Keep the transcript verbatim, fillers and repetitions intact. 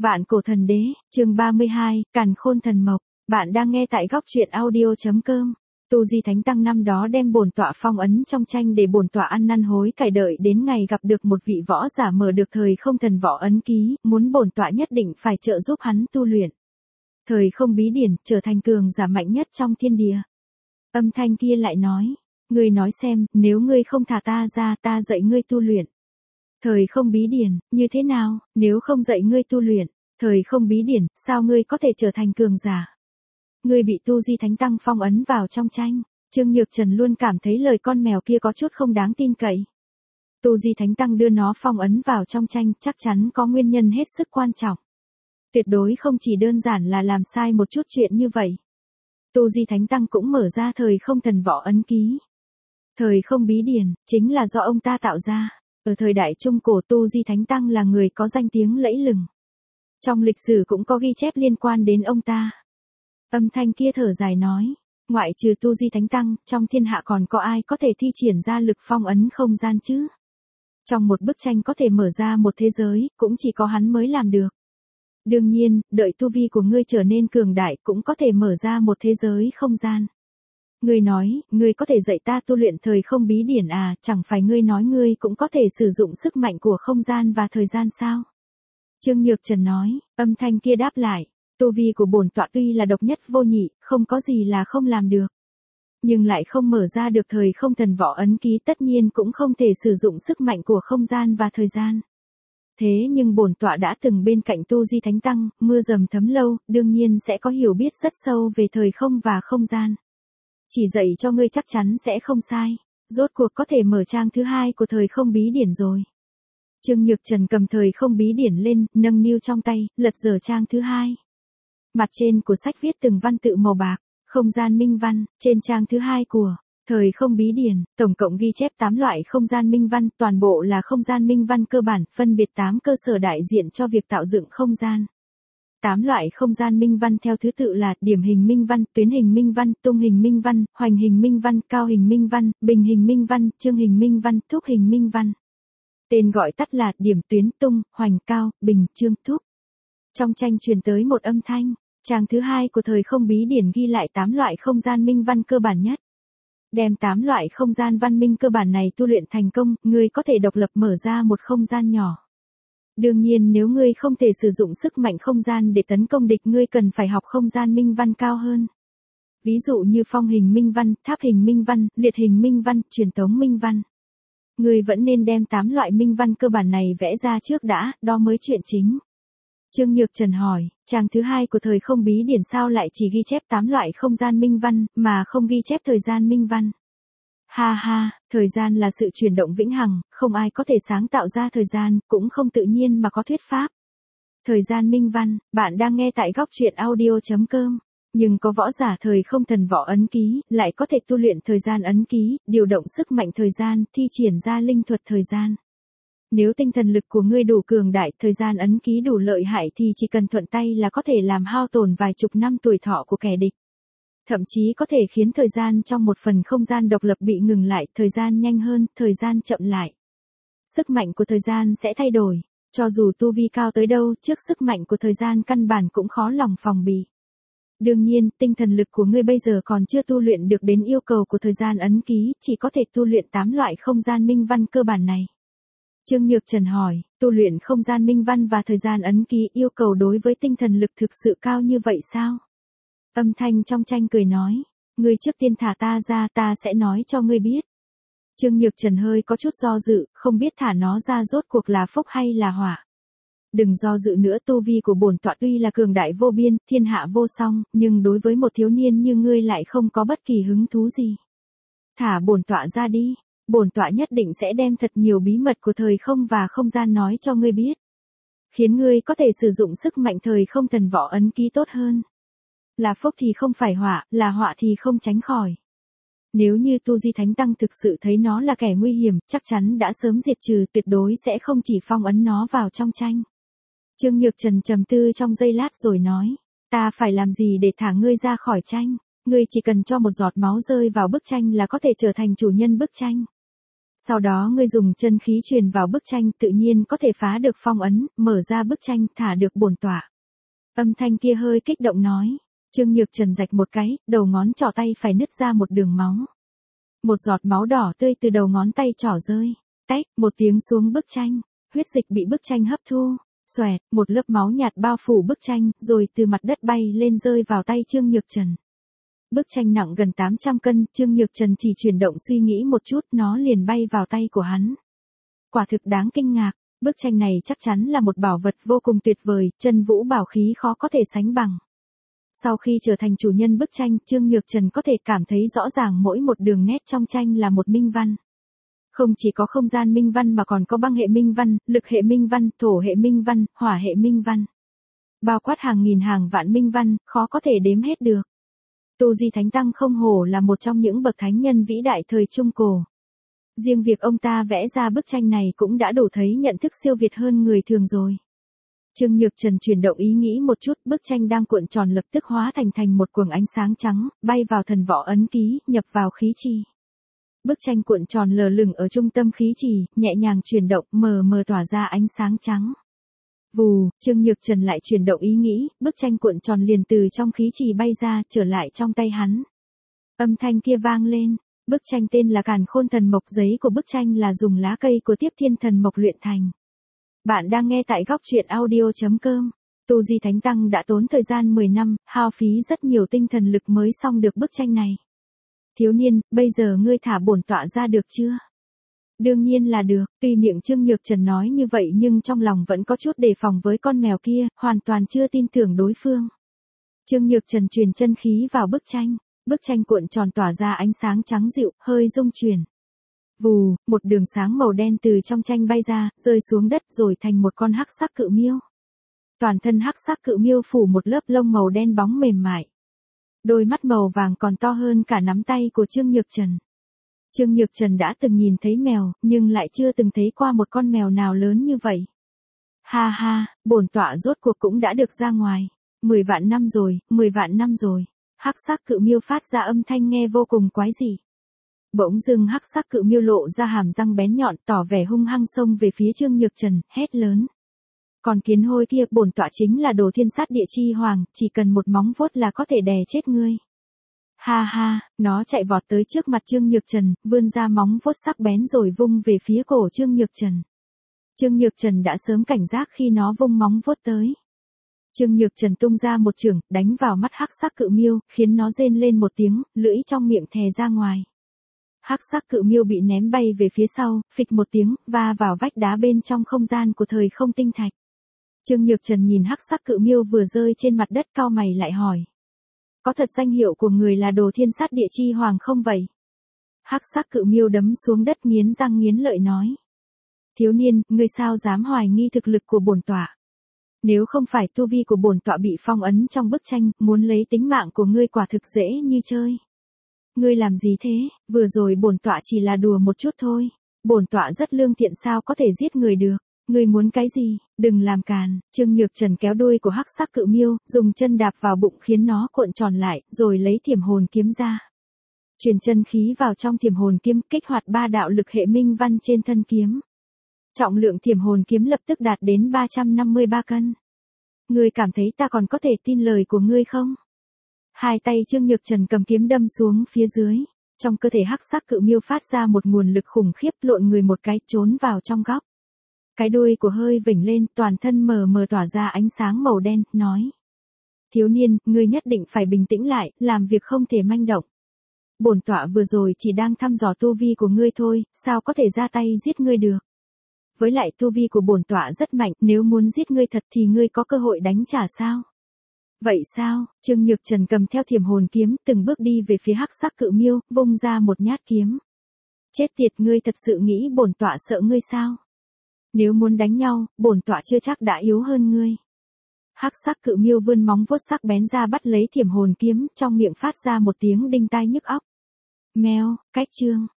Vạn cổ thần đế, chương ba mươi hai, Càn khôn thần mộc. Bạn đang nghe tại góc truyện audio.com. Tu Di Thánh Tăng năm đó đem bổn tọa phong ấn trong tranh để bổn tọa ăn năn hối cải, đợi đến ngày gặp được một vị võ giả mở được thời không thần võ ấn ký, muốn bổn tọa nhất định phải trợ giúp hắn tu luyện thời không bí điển, trở thành cường giả mạnh nhất trong thiên địa. Âm thanh kia lại nói, ngươi nói xem, nếu ngươi không thả ta ra, ta dạy ngươi tu luyện thời không bí điển, như thế nào? Nếu không dạy ngươi tu luyện thời không bí điển, sao ngươi có thể trở thành cường giả? Ngươi bị Tu Di Thánh Tăng phong ấn vào trong tranh. Trương Nhược Trần luôn cảm thấy lời con mèo kia có chút không đáng tin cậy. Tu Di Thánh Tăng đưa nó phong ấn vào trong tranh, chắc chắn có nguyên nhân hết sức quan trọng. Tuyệt đối không chỉ đơn giản là làm sai một chút chuyện như vậy. Tu Di Thánh Tăng cũng mở ra thời không thần võ ấn ký. Thời không bí điển, chính là do ông ta tạo ra. Ở thời đại Trung Cổ, Tu Di Thánh Tăng là người có danh tiếng lẫy lừng. Trong lịch sử cũng có ghi chép liên quan đến ông ta. Âm thanh kia thở dài nói, ngoại trừ Tu Di Thánh Tăng, trong thiên hạ còn có ai có thể thi triển ra lực phong ấn không gian chứ? Trong một bức tranh có thể mở ra một thế giới, cũng chỉ có hắn mới làm được. Đương nhiên, đợi tu vi của ngươi trở nên cường đại cũng có thể mở ra một thế giới không gian. Ngươi nói, ngươi có thể dạy ta tu luyện thời không bí điển à, chẳng phải ngươi nói ngươi cũng có thể sử dụng sức mạnh của không gian và thời gian sao? Trương Nhược Trần nói, âm thanh kia đáp lại, tu vi của bổn tọa tuy là độc nhất vô nhị, không có gì là không làm được. Nhưng lại không mở ra được thời không thần võ ấn ký, tất nhiên cũng không thể sử dụng sức mạnh của không gian và thời gian. Thế nhưng bổn tọa đã từng bên cạnh Tu Di Thánh Tăng, mưa dầm thấm lâu, đương nhiên sẽ có hiểu biết rất sâu về thời không và không gian. Chỉ dạy cho ngươi chắc chắn sẽ không sai, rốt cuộc có thể mở trang thứ hai của thời không bí điển rồi. Trương Nhược Trần cầm thời không bí điển lên, nâng niu trong tay, lật dở trang thứ hai. Mặt trên của sách viết từng văn tự màu bạc, không gian minh văn, trên trang thứ hai của thời không bí điển, tổng cộng ghi chép tám loại không gian minh văn, toàn bộ là không gian minh văn cơ bản, phân biệt tám cơ sở đại diện cho việc tạo dựng không gian. tám loại không gian minh văn theo thứ tự là điểm hình minh văn, tuyến hình minh văn, tung hình minh văn, hoành hình minh văn, cao hình minh văn, bình hình minh văn, chương hình minh văn, thúc hình minh văn. Tên gọi tắt là điểm, tuyến, tung, hoành, cao, bình, chương, thúc. Trong tranh truyền tới một âm thanh, trang thứ hai của thời không bí điển ghi lại tám loại không gian minh văn cơ bản nhất. Đem tám loại không gian văn minh cơ bản này tu luyện thành công, ngươi có thể độc lập mở ra một không gian nhỏ. Đương nhiên nếu ngươi không thể sử dụng sức mạnh không gian để tấn công địch, ngươi cần phải học không gian minh văn cao hơn. Ví dụ như phong hình minh văn, tháp hình minh văn, liệt hình minh văn, truyền tống minh văn. Ngươi vẫn nên đem tám loại minh văn cơ bản này vẽ ra trước đã, đó mới chuyện chính. Trương Nhược Trần hỏi, trang thứ hai của thời không bí điển sao lại chỉ ghi chép tám loại không gian minh văn, mà không ghi chép thời gian minh văn? Ha ha, thời gian là sự chuyển động vĩnh hằng, không ai có thể sáng tạo ra thời gian, cũng không tự nhiên mà có thuyết pháp. Thời gian minh văn, bạn đang nghe tại góc truyện audio.com. Nhưng có võ giả thời không thần võ ấn ký, lại có thể tu luyện thời gian ấn ký, điều động sức mạnh thời gian, thi triển ra linh thuật thời gian. Nếu tinh thần lực của ngươi đủ cường đại, thời gian ấn ký đủ lợi hại thì chỉ cần thuận tay là có thể làm hao tổn vài chục năm tuổi thọ của kẻ địch. Thậm chí có thể khiến thời gian trong một phần không gian độc lập bị ngừng lại, thời gian nhanh hơn, thời gian chậm lại. Sức mạnh của thời gian sẽ thay đổi, cho dù tu vi cao tới đâu, trước sức mạnh của thời gian căn bản cũng khó lòng phòng bị. Đương nhiên, tinh thần lực của ngươi bây giờ còn chưa tu luyện được đến yêu cầu của thời gian ấn ký, chỉ có thể tu luyện tám loại không gian minh văn cơ bản này. Trương Nhược Trần hỏi, tu luyện không gian minh văn và thời gian ấn ký yêu cầu đối với tinh thần lực thực sự cao như vậy sao? Âm thanh trong tranh cười nói, ngươi trước tiên thả ta ra, ta sẽ nói cho ngươi biết. Trương Nhược Trần hơi có chút do dự, không biết thả nó ra rốt cuộc là phúc hay là họa. Đừng do dự nữa, tu vi của bổn tọa tuy là cường đại vô biên, thiên hạ vô song, nhưng đối với một thiếu niên như ngươi lại không có bất kỳ hứng thú gì. Thả bổn tọa ra đi, bổn tọa nhất định sẽ đem thật nhiều bí mật của thời không và không gian nói cho ngươi biết. Khiến ngươi có thể sử dụng sức mạnh thời không thần võ ấn ký tốt hơn. Là phúc thì không phải họa, là họa thì không tránh khỏi. Nếu như Tu Di Thánh Tăng thực sự thấy nó là kẻ nguy hiểm, chắc chắn đã sớm diệt trừ, tuyệt đối sẽ không chỉ phong ấn nó vào trong tranh. Trương Nhược Trần trầm tư trong giây lát rồi nói, ta phải làm gì để thả ngươi ra khỏi tranh? Ngươi chỉ cần cho một giọt máu rơi vào bức tranh là có thể trở thành chủ nhân bức tranh. Sau đó ngươi dùng chân khí truyền vào bức tranh, tự nhiên có thể phá được phong ấn, mở ra bức tranh, thả được bổn tọa. Âm thanh kia hơi kích động nói. Trương Nhược Trần rạch một cái, đầu ngón trỏ tay phải nứt ra một đường máu. Một giọt máu đỏ tươi từ đầu ngón tay trỏ rơi. Tách, một tiếng xuống bức tranh. Huyết dịch bị bức tranh hấp thu. Xoẹt, một lớp máu nhạt bao phủ bức tranh, rồi từ mặt đất bay lên rơi vào tay Trương Nhược Trần. Bức tranh nặng gần tám trăm cân, Trương Nhược Trần chỉ chuyển động suy nghĩ một chút, nó liền bay vào tay của hắn. Quả thực đáng kinh ngạc, bức tranh này chắc chắn là một bảo vật vô cùng tuyệt vời, chân vũ bảo khí khó có thể sánh bằng. Sau khi trở thành chủ nhân bức tranh, Trương Nhược Trần có thể cảm thấy rõ ràng mỗi một đường nét trong tranh là một minh văn. Không chỉ có không gian minh văn mà còn có băng hệ minh văn, lực hệ minh văn, thổ hệ minh văn, hỏa hệ minh văn. Bao quát hàng nghìn hàng vạn minh văn, khó có thể đếm hết được. Tu Di Thánh Tăng không hổ là một trong những bậc thánh nhân vĩ đại thời Trung Cổ. Riêng việc ông ta vẽ ra bức tranh này cũng đã đủ thấy nhận thức siêu việt hơn người thường rồi. Trương Nhược Trần chuyển động ý nghĩ một chút, bức tranh đang cuộn tròn lập tức hóa thành thành một quầng ánh sáng trắng, bay vào thần võ ấn ký, nhập vào khí trì. Bức tranh cuộn tròn lờ lửng ở trung tâm khí trì, nhẹ nhàng chuyển động, mờ mờ tỏa ra ánh sáng trắng. Vù, Trương Nhược Trần lại chuyển động ý nghĩ, bức tranh cuộn tròn liền từ trong khí trì bay ra, trở lại trong tay hắn. Âm thanh kia vang lên, bức tranh tên là Càn Khôn Thần Mộc, giấy của bức tranh là dùng lá cây của Tiếp Thiên Thần Mộc luyện thành. Bạn đang nghe tại góc truyện audio chấm com. Tu Di Thánh Tăng đã tốn thời gian mười năm, hao phí rất nhiều tinh thần lực mới xong được bức tranh này. Thiếu niên, bây giờ ngươi thả bổn tọa ra được chưa? Đương nhiên là được, tuy miệng Trương Nhược Trần nói như vậy nhưng trong lòng vẫn có chút đề phòng với con mèo kia, hoàn toàn chưa tin tưởng đối phương. Trương Nhược Trần truyền chân khí vào bức tranh, bức tranh cuộn tròn tỏa ra ánh sáng trắng dịu, hơi rung chuyển. Vù, một đường sáng màu đen từ trong tranh bay ra, rơi xuống đất rồi thành một con hắc sắc cự miêu. Toàn thân hắc sắc cự miêu phủ một lớp lông màu đen bóng mềm mại. Đôi mắt màu vàng còn to hơn cả nắm tay của Trương Nhược Trần. Trương Nhược Trần đã từng nhìn thấy mèo, nhưng lại chưa từng thấy qua một con mèo nào lớn như vậy. Ha ha, bổn tọa rốt cuộc cũng đã được ra ngoài. Mười vạn năm rồi, mười vạn năm rồi. Hắc sắc cự miêu phát ra âm thanh nghe vô cùng quái dị. Bỗng dưng hắc sắc cự miêu lộ ra hàm răng bén nhọn, tỏ vẻ hung hăng xông về phía Trương Nhược Trần, hét lớn. Còn kiến hôi kia, bổn tọa chính là đồ thiên sát địa chi hoàng, chỉ cần một móng vuốt là có thể đè chết ngươi. Ha ha, nó chạy vọt tới trước mặt Trương Nhược Trần, vươn ra móng vuốt sắc bén rồi vung về phía cổ Trương Nhược Trần. Trương Nhược Trần đã sớm cảnh giác khi nó vung móng vuốt tới. Trương Nhược Trần tung ra một chưởng, đánh vào mắt hắc sắc cự miêu, khiến nó rên lên một tiếng, lưỡi trong miệng thè ra ngoài. Hắc sắc cự miêu bị ném bay về phía sau, phịch một tiếng, va vào vách đá bên trong không gian của thời không tinh thạch. Trương Nhược Trần nhìn hắc sắc cự miêu vừa rơi trên mặt đất, cau mày lại hỏi. Có thật danh hiệu của người là đồ thiên sát địa chi hoàng không vậy? Hắc sắc cự miêu đấm xuống đất nghiến răng nghiến lợi nói. Thiếu niên, ngươi sao dám hoài nghi thực lực của bổn tọa? Nếu không phải tu vi của bổn tọa bị phong ấn trong bức tranh, muốn lấy tính mạng của ngươi quả thực dễ như chơi. Ngươi làm gì thế, vừa rồi bổn tọa chỉ là đùa một chút thôi. Bổn tọa rất lương thiện, sao có thể giết người được. Ngươi muốn cái gì, đừng làm càn. Trương Nhược Trần kéo đuôi của hắc sắc cự miêu, dùng chân đạp vào bụng khiến nó cuộn tròn lại, rồi lấy thiểm hồn kiếm ra. Truyền chân khí vào trong thiểm hồn kiếm, kích hoạt ba đạo lực hệ minh văn trên thân kiếm. Trọng lượng thiểm hồn kiếm lập tức đạt đến ba trăm năm mươi ba cân. Ngươi cảm thấy ta còn có thể tin lời của ngươi không? Hai tay Trương Nhược Trần cầm kiếm đâm xuống phía dưới. Trong cơ thể hắc sắc cự miêu phát ra một nguồn lực khủng khiếp, lộn người một cái, trốn vào trong góc. Cái đuôi của hơi vểnh lên, toàn thân mờ mờ tỏa ra ánh sáng màu đen, nói. Thiếu niên, ngươi nhất định phải bình tĩnh lại, làm việc không thể manh động. Bổn tọa vừa rồi chỉ đang thăm dò tu vi của ngươi thôi, sao có thể ra tay giết ngươi được. Với lại tu vi của bổn tọa rất mạnh, nếu muốn giết ngươi thật thì ngươi có cơ hội đánh trả sao? Vậy sao? Trương Nhược Trần cầm theo thiểm hồn kiếm, từng bước đi về phía hắc sắc cự miêu, vung ra một nhát kiếm. Chết tiệt, ngươi thật sự nghĩ bổn tọa sợ ngươi sao? Nếu muốn đánh nhau, bổn tọa chưa chắc đã yếu hơn ngươi. Hắc sắc cự miêu vươn móng vuốt sắc bén ra bắt lấy thiểm hồn kiếm, trong miệng phát ra một tiếng đinh tai nhức óc. Meo, cách chương.